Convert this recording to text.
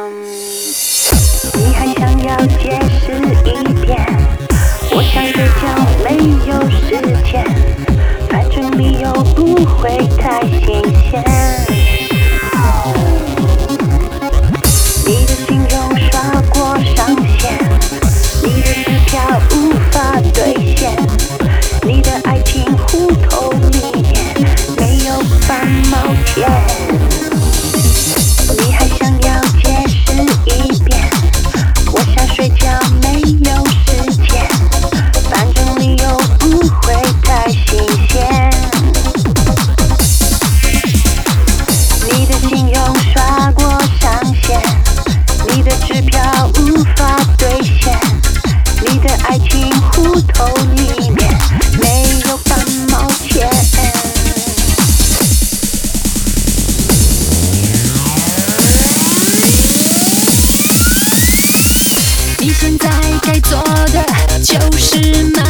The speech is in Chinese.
你还想要解释一遍？我想睡觉，没有时间，反正理由不会太新鲜。你的信用刷过上限，你的支票无法兑现，你的爱情户头里面没有半毛钱。你还想要解释一遍？我想睡觉，没有时间，反正理由不会太新鲜。你的信用刷过上限，你的支票无法兑现，你的爱情户头里面没有半毛钱。 你现在该做的就是